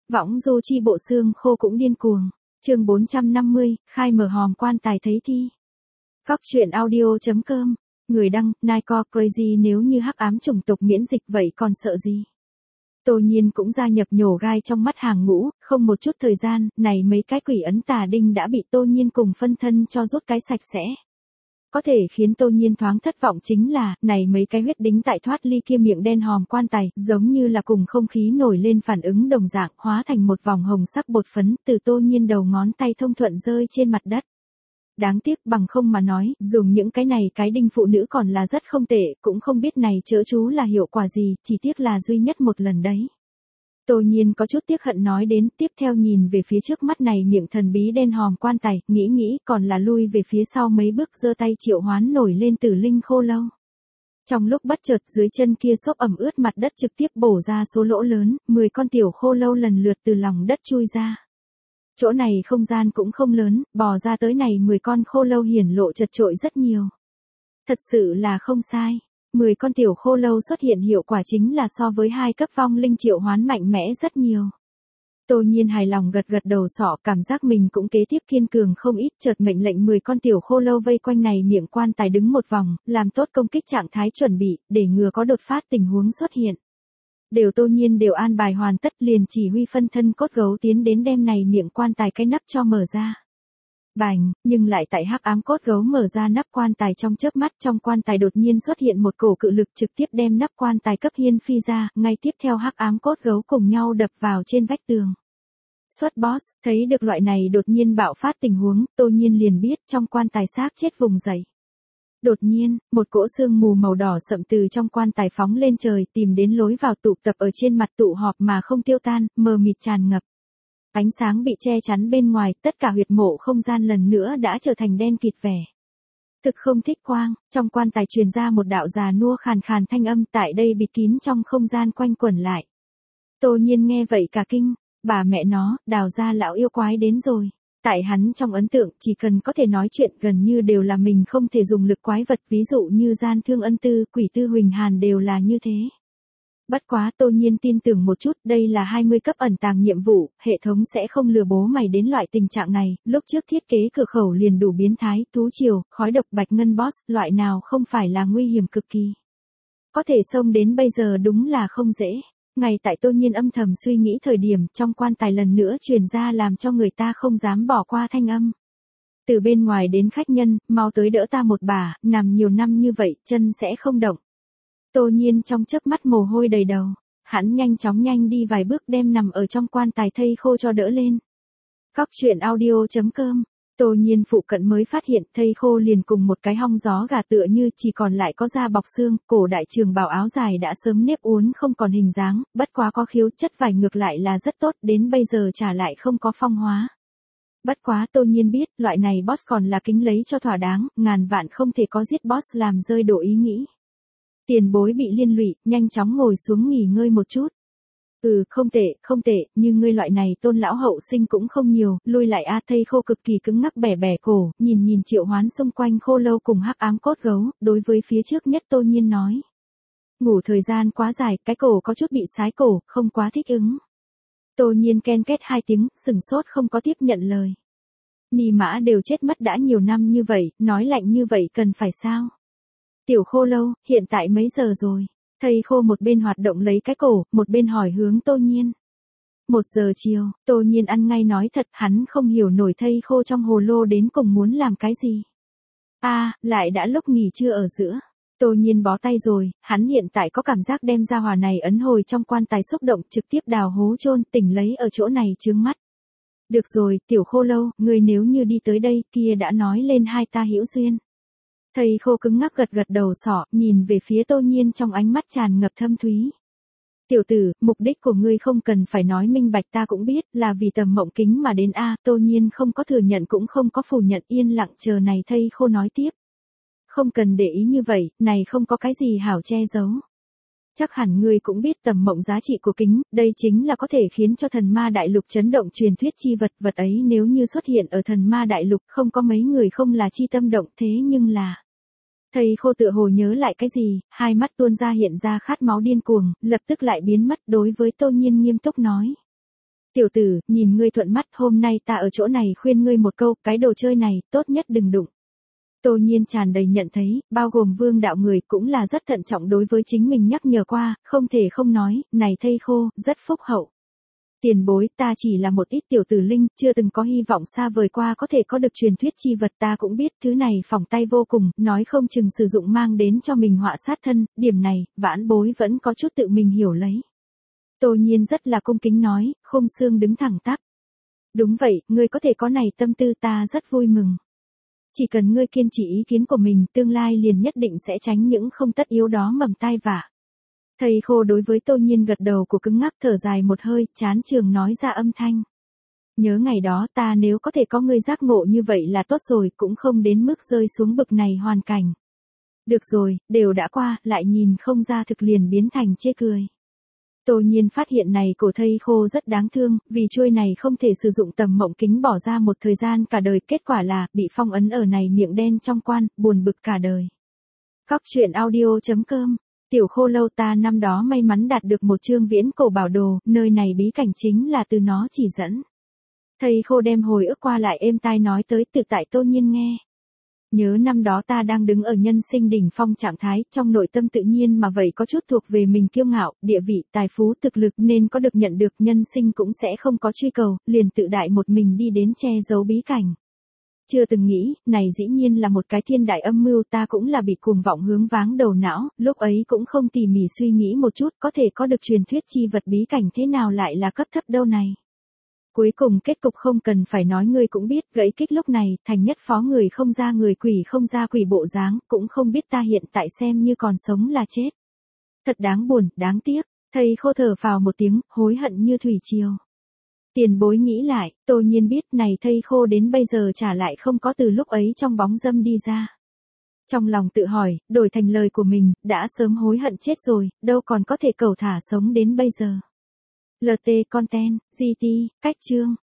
Võng du chi bộ xương khô cũng điên cuồng. Chương 450, khai mở hòm quan tài thấy thi. Góc truyện audio.com. Người đăng, Nike Crazy, nếu như hắc ám chủng tộc miễn dịch vậy còn sợ gì? Tô Nhiên cũng gia nhập nhổ gai trong mắt hàng ngũ, không một chút thời gian, này mấy cái quỷ ấn tà đinh đã bị Tô Nhiên cùng phân thân cho rút cái sạch sẽ. Có thể khiến Tô Nhiên thoáng thất vọng chính là, này mấy cái huyết đính tại thoát ly kia miệng đen hòm quan tài, giống như là cùng không khí nổi lên phản ứng đồng dạng, hóa thành một vòng hồng sắc bột phấn, từ Tô Nhiên đầu ngón tay thông thuận rơi trên mặt đất. Đáng tiếc bằng không mà nói, dùng những cái này cái đinh phụ nữ còn là rất không tệ, cũng không biết này chữa chú là hiệu quả gì, chỉ tiếc là duy nhất một lần đấy. Tô Nhiên có chút tiếc hận nói đến, tiếp theo nhìn về phía trước mắt này miệng thần bí đen hòm quan tài, nghĩ còn là lui về phía sau mấy bước giơ tay triệu hoán nổi lên tử linh khô lâu. Trong lúc bất chợt dưới chân kia xốp ẩm ướt mặt đất trực tiếp bổ ra số lỗ lớn, 10 con tiểu khô lâu lần lượt từ lòng đất chui ra. Chỗ này không gian cũng không lớn, bò ra tới này 10 con khô lâu hiển lộ chật chội rất nhiều. Thật sự là không sai. 10 con tiểu khô lâu xuất hiện hiệu quả chính là so với 2 cấp vong linh triệu hoán mạnh mẽ rất nhiều. Tô Nhiên hài lòng gật đầu sọ, cảm giác mình cũng kế tiếp kiên cường không ít, chợt mệnh lệnh 10 con tiểu khô lâu vây quanh này miệng quan tài đứng một vòng, làm tốt công kích trạng thái chuẩn bị, để ngừa có đột phát tình huống xuất hiện. Tô Nhiên đều an bài hoàn tất, liền chỉ huy phân thân cốt gấu tiến đến đem này miệng quan tài cái nắp cho mở ra. Bành, nhưng lại tại hắc ám cốt gấu mở ra nắp quan tài trong chớp mắt, trong quan tài đột nhiên xuất hiện một cổ cự lực trực tiếp đem nắp quan tài cấp hiên phi ra, ngay tiếp theo hắc ám cốt gấu cùng nhau đập vào trên vách tường. Xuất boss, thấy được loại này đột nhiên bạo phát tình huống, Tô Nhiên liền biết trong quan tài xác chết vùng dậy. Đột nhiên, một cỗ sương mù màu đỏ sậm từ trong quan tài phóng lên trời, tìm đến lối vào tụ tập ở trên mặt tụ họp mà không tiêu tan, mờ mịt tràn ngập. Ánh sáng bị che chắn bên ngoài, tất cả huyệt mộ không gian lần nữa đã trở thành đen kịt vẻ. Thực không thích quang, trong quan tài truyền ra một đạo già nua khàn khàn thanh âm, tại đây bịt kín trong không gian quanh quẩn lại. Tô Nhiên nghe vậy cả kinh, bà mẹ nó, đào ra lão yêu quái đến rồi. Tại hắn trong ấn tượng, chỉ cần có thể nói chuyện gần như đều là mình không thể dùng lực quái vật, ví dụ như gian thương ân tư, quỷ tư huỳnh hàn đều là như thế. Bất quá Tô Nhiên tin tưởng một chút, đây là 20 cấp ẩn tàng nhiệm vụ, hệ thống sẽ không lừa bố mày đến loại tình trạng này, lúc trước thiết kế cửa khẩu liền đủ biến thái, thú triều, khói độc bạch ngân boss, loại nào không phải là nguy hiểm cực kỳ. Có thể xông đến bây giờ đúng là không dễ. Ngay tại Tô Nhiên âm thầm suy nghĩ thời điểm, trong quan tài lần nữa truyền ra làm cho người ta không dám bỏ qua thanh âm. Từ bên ngoài đến khách nhân, mau tới đỡ ta một bà, nằm nhiều năm như vậy, chân sẽ không động. Tô Nhiên trong chớp mắt mồ hôi đầy đầu, hắn nhanh đi vài bước đem nằm ở trong quan tài thây khô cho đỡ lên. Góc truyện audio.com. Tô Nhiên phụ cận mới phát hiện thây khô liền cùng một cái hong gió gà tựa như, chỉ còn lại có da bọc xương, cổ đại trường bào áo dài đã sớm nếp uốn không còn hình dáng, bất quá có khiếu chất vải ngược lại là rất tốt, đến bây giờ trả lại không có phong hóa. Bất quá Tô Nhiên biết, loại này boss còn là kính lấy cho thỏa đáng, ngàn vạn không thể có giết boss làm rơi độ ý nghĩ. Tiền bối bị liên lụy, nhanh chóng ngồi xuống nghỉ ngơi một chút. Không tệ, như ngươi loại này Tôn lão hậu sinh cũng không nhiều, lui lại a. Thây khô cực kỳ cứng ngắc bẻ cổ, nhìn triệu hoán xung quanh khô lâu cùng hắc ám cốt gấu, đối với phía trước nhất Tô Nhiên nói. Ngủ thời gian quá dài, cái cổ có chút bị sái cổ, không quá thích ứng. Tô Nhiên ken két 2 tiếng, sừng sốt không có tiếp nhận lời. Nì mã đều chết mất đã nhiều năm như vậy, nói lạnh như vậy cần phải sao? Tiểu khô lâu, hiện tại mấy giờ rồi? Thây khô một bên hoạt động lấy cái cổ, một bên hỏi hướng Tô Nhiên. 1 giờ chiều, Tô Nhiên ăn ngay nói thật, hắn không hiểu nổi thây khô trong hồ lô đến cùng muốn làm cái gì. Lại đã lúc nghỉ trưa ở giữa. Tô Nhiên bó tay rồi, hắn hiện tại có cảm giác đem ra hỏa này ấn hồi trong quan tài xúc động, trực tiếp đào hố chôn, tỉnh lấy ở chỗ này chướng mắt. Được rồi, tiểu khô lâu, ngươi nếu như đi tới đây, kia đã nói lên hai ta hữu duyên. Thầy khô cứng ngắc gật đầu sọ, nhìn về phía Tô Nhiên trong ánh mắt tràn ngập thâm thúy. Tiểu tử, mục đích của ngươi không cần phải nói minh bạch, ta cũng biết, là vì tầm mộng kính mà đến a. Tô Nhiên không có thừa nhận cũng không có phủ nhận, yên lặng chờ này thây khô nói tiếp. Không cần để ý như vậy, này không có cái gì hảo che giấu. Chắc hẳn ngươi cũng biết tầm mộng giá trị của kính, đây chính là có thể khiến cho thần ma đại lục chấn động truyền thuyết chi vật, vật ấy nếu như xuất hiện ở thần ma đại lục không có mấy người không là chi tâm động, thế nhưng là. Thầy khô tựa hồ nhớ lại cái gì, hai mắt tuôn ra hiện ra khát máu điên cuồng, lập tức lại biến mất, đối với Tô Nhiên nghiêm túc nói. Tiểu tử, nhìn ngươi thuận mắt, hôm nay ta ở chỗ này khuyên ngươi một câu, cái đồ chơi này, tốt nhất đừng đụng. Tô Nhiên tràn đầy nhận thấy, bao gồm Vương đạo người cũng là rất thận trọng đối với chính mình nhắc nhở qua, không thể không nói, này thây khô, rất phúc hậu. Tiền bối, ta chỉ là một ít tiểu tử linh, chưa từng có hy vọng xa vời qua có thể có được truyền thuyết chi vật, ta cũng biết thứ này phỏng tay vô cùng, nói không chừng sử dụng mang đến cho mình họa sát thân, điểm này, vãn bối vẫn có chút tự mình hiểu lấy. Tô Nhiên rất là cung kính nói, khung xương đứng thẳng tắp. Đúng vậy, ngươi có thể có này tâm tư ta rất vui mừng. Chỉ cần ngươi kiên trì ý kiến của mình, tương lai liền nhất định sẽ tránh những không tất yếu đó mầm tai vạ. Thầy khô đối với Tô Nhiên gật đầu của cứng ngắc, thở dài một hơi, chán trường nói ra âm thanh. Nhớ ngày đó ta nếu có thể có ngươi giác ngộ như vậy là tốt rồi, cũng không đến mức rơi xuống bực này hoàn cảnh. Được rồi, đều đã qua, lại nhìn không ra thực liền biến thành chê cười. Tô Nhiên phát hiện này cổ thây khô rất đáng thương, vì chuôi này không thể sử dụng tầm mộng kính bỏ ra một thời gian cả đời, kết quả là, bị phong ấn ở này miệng đen trong quan, buồn bực cả đời. Cóc truyện audio.com. Tiểu khô lâu ta năm đó may mắn đạt được một chương viễn cổ bảo đồ, nơi này bí cảnh chính là từ nó chỉ dẫn. Thầy khô đem hồi ức qua lại êm tai nói tới tự tại Tô Nhiên nghe. Nhớ năm đó ta đang đứng ở nhân sinh đỉnh phong trạng thái, trong nội tâm tự nhiên mà vậy có chút thuộc về mình kiêu ngạo, địa vị, tài phú, thực lực nên có được nhận được, nhân sinh cũng sẽ không có truy cầu, liền tự đại một mình đi đến che giấu bí cảnh. Chưa từng nghĩ, này dĩ nhiên là một cái thiên đại âm mưu, ta cũng là bị cuồng vọng hướng váng đầu não, lúc ấy cũng không tỉ mỉ suy nghĩ một chút, có thể có được truyền thuyết chi vật bí cảnh thế nào lại là cấp thấp đâu này. Cuối cùng kết cục không cần phải nói, ngươi cũng biết, gãy kích lúc này, thành nhất phó người không ra người, quỷ không ra quỷ bộ dáng, cũng không biết ta hiện tại xem như còn sống là chết. Thật đáng buồn, đáng tiếc, thầy khô thở phào một tiếng, hối hận như thủy triều. Tiền bối nghĩ lại, Tô Nhiên biết này thây khô đến bây giờ trả lại không có từ lúc ấy trong bóng dâm đi ra. Trong lòng tự hỏi, đổi thành lời của mình, đã sớm hối hận chết rồi, đâu còn có thể cầu thả sống đến bây giờ. LT Content, GT, cách chương.